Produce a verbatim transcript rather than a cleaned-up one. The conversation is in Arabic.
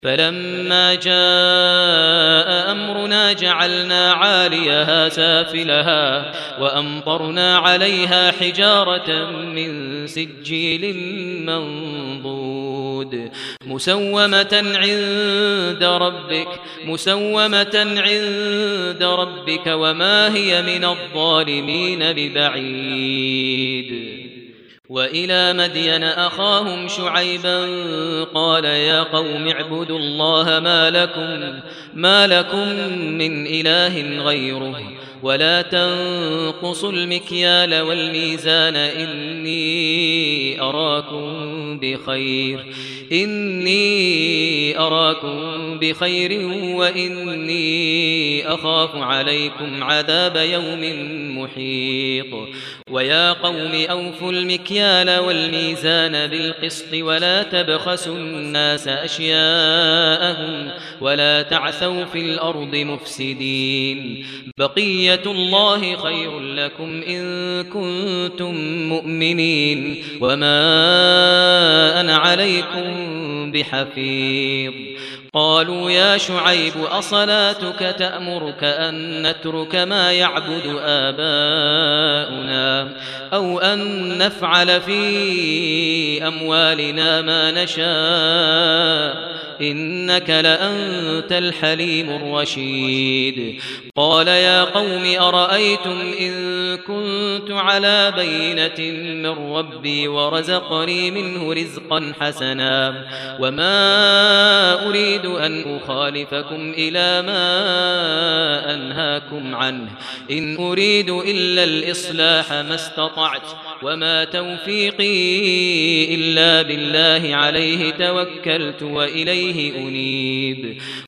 فلما جاء أمرنا جعلنا عاليها سافلها وأمطرنا عليها حجارة من سجيل منضود مسومة عند ربك مسومة عند ربك وما هي من الظالمين ببعيد. وإلى مدين أخاهم شعيبا قال يا قوم اعبدوا الله ما لكم, ما لكم من إله غيره ولا تنقصوا المكيال والميزان إني أراكم بخير إني أراكم بخير وإني أخاف عليكم عذاب يوم محيط. ويا قوم أوفوا المكيال والميزان بالقسط ولا تبخسوا الناس أشياءهم ولا تعثوا في الأرض مفسدين. بقية الله خير لكم إن كنتم مؤمنين وما أنا عليكم بحفيظ. قالوا يا شعيب أصلاتك تأمرك أن نترك ما يعبد آباؤنا أو أن نفعل في أموالنا ما نشاء إنك لأنت الحليم الرشيد. قال يا قوم أرأيتم إن كنت على بينة من ربي ورزقني منه رزقا حسنا وما أريد أن أخالفكم إلى ما أنهاكم عنه إن أريد إلا الإصلاح ما استطعت وما توفيقي إلا بالله عليه توكلت وإليه أنيب.